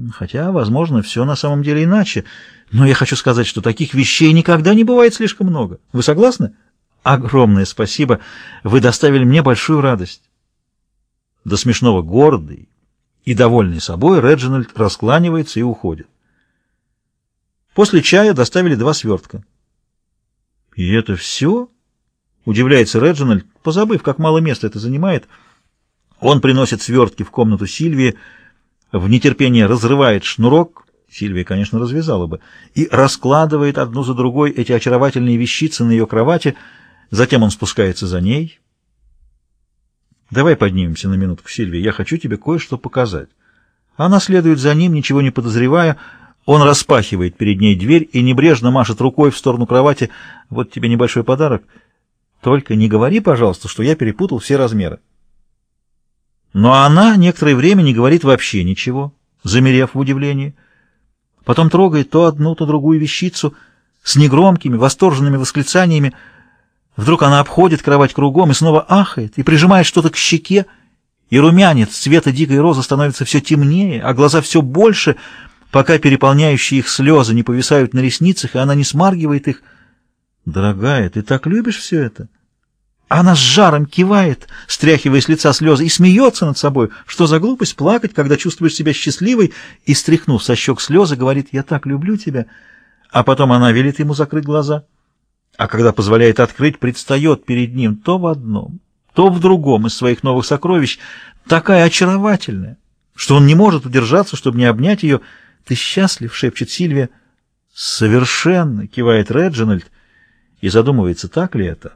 Хотя, возможно, все на самом деле иначе. Но я хочу сказать, что таких вещей никогда не бывает слишком много. Вы согласны? Огромное спасибо. Вы доставили мне большую радость. До смешного гордый и довольный собой Реджинальд раскланивается и уходит. После чая доставили 2 свертка. «И это все?» — удивляется Реджинальд, позабыв, как мало места это занимает. Он приносит свертки в комнату Сильвии, в нетерпении разрывает шнурок, Сильвия, конечно, развязала бы, и раскладывает одну за другой эти очаровательные вещицы на ее кровати. Затем он спускается за ней. «Давай поднимемся на минутку, Сильвия, я хочу тебе кое-что показать». Она следует за ним, ничего не подозревая. Он распахивает перед ней дверь и небрежно машет рукой в сторону кровати. «Вот тебе небольшой подарок. Только не говори, пожалуйста, что я перепутал все размеры». Но она некоторое время не говорит вообще ничего, замерев в удивлении. Потом трогает то одну, то другую вещицу с негромкими, восторженными восклицаниями. Вдруг она обходит кровать кругом и снова ахает, и прижимает что-то к щеке, и румянец цвета дикой розы становится все темнее, а глаза все больше, пока переполняющие их слезы не повисают на ресницах, и она не смаргивает их. «Дорогая, ты так любишь все это?» Она с жаром кивает, стряхивая с лица слезы, и смеется над собой. Что за глупость плакать, когда чувствуешь себя счастливой, и, стряхнув со щек слезы, говорит: «Я так люблю тебя». А потом она велит ему закрыть глаза. А когда позволяет открыть, предстает перед ним то в одном, то в другом из своих новых сокровищ, такая очаровательная, что он не может удержаться, чтобы не обнять ее. «Ты счастлив?» — шепчет Сильвия. «Совершенно!» — кивает Реджинальд и задумывается, так ли это.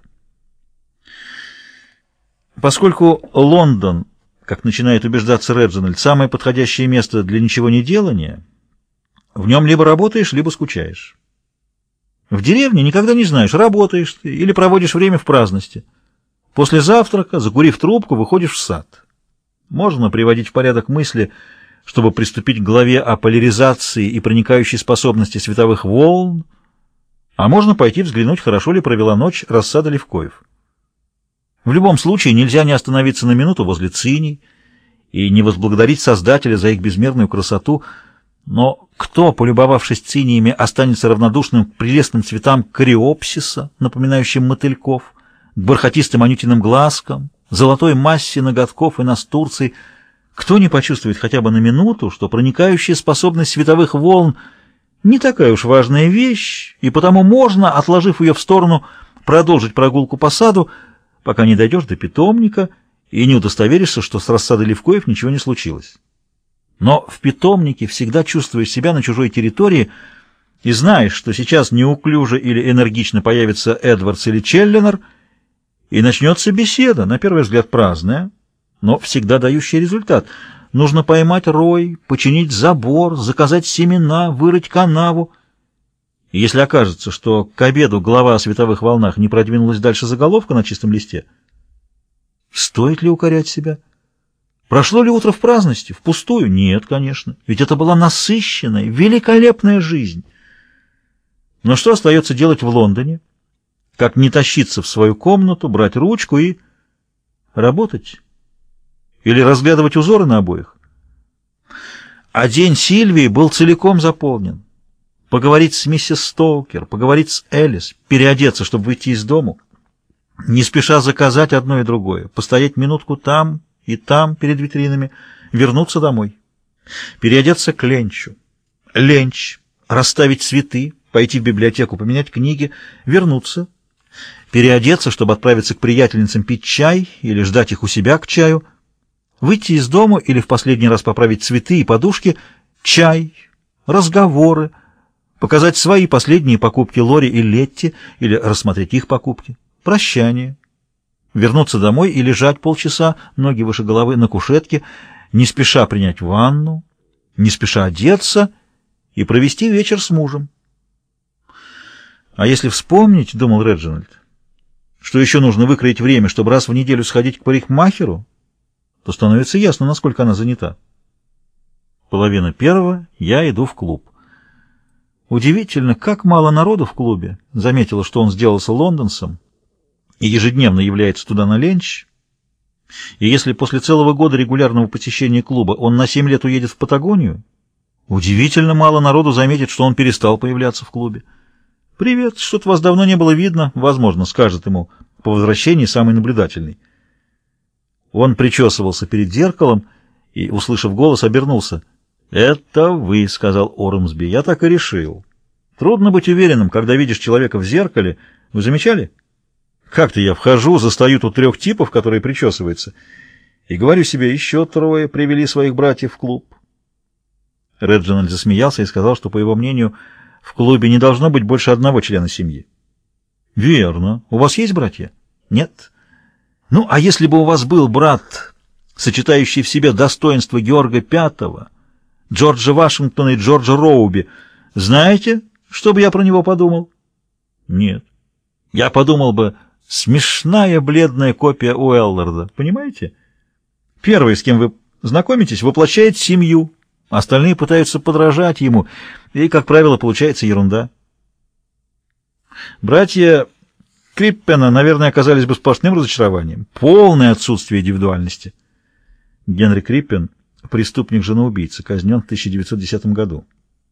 Поскольку Лондон, как начинает убеждаться Реджинальд, самое подходящее место для ничего не делания, в нем либо работаешь, либо скучаешь. В деревне никогда не знаешь, работаешь ты или проводишь время в праздности. После завтрака, закурив трубку, выходишь в сад. Можно приводить в порядок мысли, чтобы приступить к главе о поляризации и проникающей способности световых волн, а можно пойти взглянуть, хорошо ли провела ночь рассада Левкоев. В любом случае нельзя не остановиться на минуту возле циней и не возблагодарить Создателя за их безмерную красоту. Но кто, полюбовавшись циниями, останется равнодушным к прелестным цветам кориопсиса, напоминающим мотыльков, к бархатистым анютиным глазкам, золотой массе ноготков и настурций? Кто не почувствует хотя бы на минуту, что проникающая способность световых волн не такая уж важная вещь, и потому можно, отложив ее в сторону, продолжить прогулку по саду, пока не дойдешь до питомника и не удостоверишься, что с рассадой Левкоев ничего не случилось. Но в питомнике всегда чувствуешь себя на чужой территории и знаешь, что сейчас неуклюже или энергично появится Эдвардс или Челленер, и начнется беседа, на первый взгляд праздная, но всегда дающая результат. Нужно поймать рой, починить забор, заказать семена, вырыть канаву. И если окажется, что к обеду глава о световых волнах не продвинулась дальше заголовка на чистом листе, стоит ли укорять себя? Прошло ли утро в праздности? Впустую? Нет, конечно. Ведь это была насыщенная, великолепная жизнь. Но что остается делать в Лондоне? Как не тащиться в свою комнату, брать ручку и работать? Или разглядывать узоры на обоях? А день Сильвии был целиком заполнен. Поговорить с миссис Стоукер, поговорить с Элис, переодеться, чтобы выйти из дому, не спеша заказать одно и другое, постоять минутку там и там перед витринами, вернуться домой, переодеться к ленчу, ленч, расставить цветы, пойти в библиотеку, поменять книги, вернуться, переодеться, чтобы отправиться к приятельницам пить чай или ждать их у себя к чаю, выйти из дома или в последний раз поправить цветы и подушки, чай, разговоры, показать свои последние покупки Лори и Летти или рассмотреть их покупки, прощание, вернуться домой и лежать полчаса, ноги выше головы, на кушетке, не спеша принять ванну, не спеша одеться и провести вечер с мужем. А если вспомнить, — думал Реджинальд, — что еще нужно выкроить время, чтобы раз в неделю сходить к парикмахеру, то становится ясно, насколько она занята. 1:30 я иду в клуб. Удивительно, как мало народу в клубе. Заметила, что он сделался лондонцем и ежедневно является туда на ленч. И если после целого года регулярного посещения клуба он на 7 лет уедет в Патагонию, Удивительно мало народу заметит, что он перестал появляться в клубе. «Привет, что-то вас давно не было видно», — возможно, скажет ему по возвращении самый наблюдательный. Он причесывался перед зеркалом и, услышав голос, обернулся. «Это вы», — сказал Ормсби. «Я так и решил. Трудно быть уверенным, когда видишь человека в зеркале. Вы замечали? Как-то я вхожу, застаю тут 3 типов, которые причесываются, и говорю себе, еще 3 привели своих братьев в клуб». Реджинальд засмеялся и сказал, что, по его мнению, в клубе не должно быть больше 1 члена семьи. «Верно. У вас есть братья?» «Нет». «Ну, а если бы у вас был брат, сочетающий в себе достоинства Георга V, Джорджа Вашингтона и Джорджа Роуби, знаете, что бы я про него подумал?» «Нет». «Я подумал бы, смешная бледная копия Уэлларда, понимаете? Первый, с кем вы знакомитесь, воплощает семью, остальные пытаются подражать ему, и, как правило, получается ерунда». Братья Криппена, наверное, оказались бы сплошным разочарованием. Полное отсутствие индивидуальности. Генри Криппен, преступник-женоубийца, казнен в 1910 году.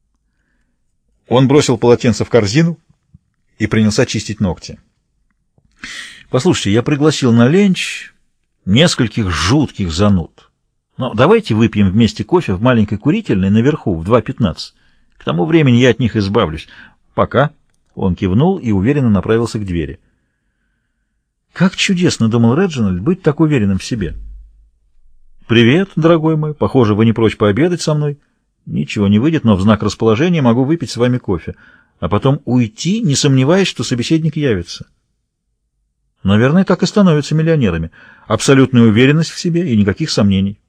Он бросил полотенце в корзину и принялся чистить ногти. «Послушайте, я пригласил на ленч нескольких жутких зануд. Но давайте выпьем вместе кофе в маленькой курительной наверху в 2:15. К тому времени я от них избавлюсь. Пока». Он кивнул и уверенно направился к двери. «Как чудесно, — думал Реджинальд, — быть так уверенным в себе». «Привет, дорогой мой. Похоже, вы не прочь пообедать со мной. Ничего не выйдет, но в знак расположения могу выпить с вами кофе, а потом уйти, не сомневаясь, что собеседник явится». Наверное, так и становятся миллионерами. Абсолютная уверенность в себе и никаких сомнений.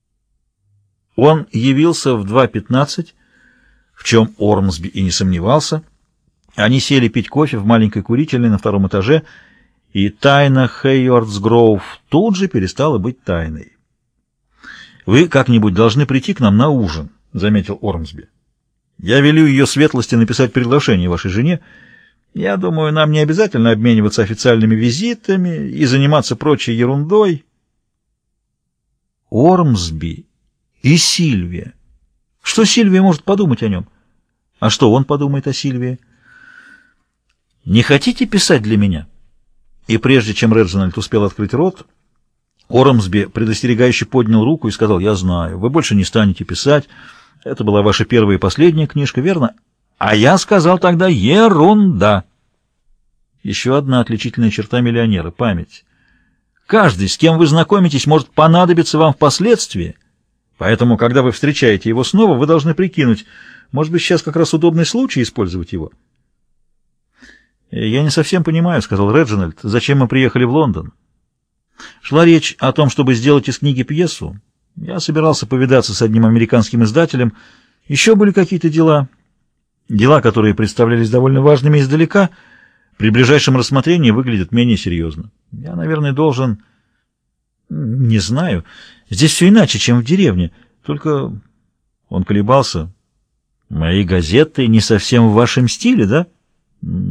Он явился в 2:15, в чем Ормсби и не сомневался. Они сели пить кофе в маленькой курительной на 2-м этаже, и тайна Хейвардс-Гроув тут же перестала быть тайной. «Вы как-нибудь должны прийти к нам на ужин», — заметил Ормсби. «Я велю ее светлости написать приглашение вашей жене. Я думаю, нам не обязательно обмениваться официальными визитами и заниматься прочей ерундой». Ормсби и Сильвия. Что Сильвия может подумать о нем? А что он подумает о Сильвии? «Не хотите писать для меня?» И прежде чем Реджинальд успел открыть рот, Ормсби предостерегающе поднял руку и сказал: «Я знаю, вы больше не станете писать. Это была ваша первая и последняя книжка, верно? А я сказал тогда: ерунда». Еще одна отличительная черта миллионера — память. Каждый, с кем вы знакомитесь, может понадобиться вам впоследствии, поэтому, когда вы встречаете его снова, вы должны прикинуть, может быть, сейчас как раз удобный случай использовать его. «Я не совсем понимаю, — сказал Реджинальд, — зачем мы приехали в Лондон. Шла речь о том, чтобы сделать из книги пьесу. Я собирался повидаться с одним американским издателем. Еще были какие-то дела, которые представлялись довольно важными издалека, при ближайшем рассмотрении выглядят менее серьезно. Я, наверное, должен... Не знаю. Здесь все иначе, чем в деревне. Только...» Он колебался. «Мои газеты не совсем в вашем стиле, да?»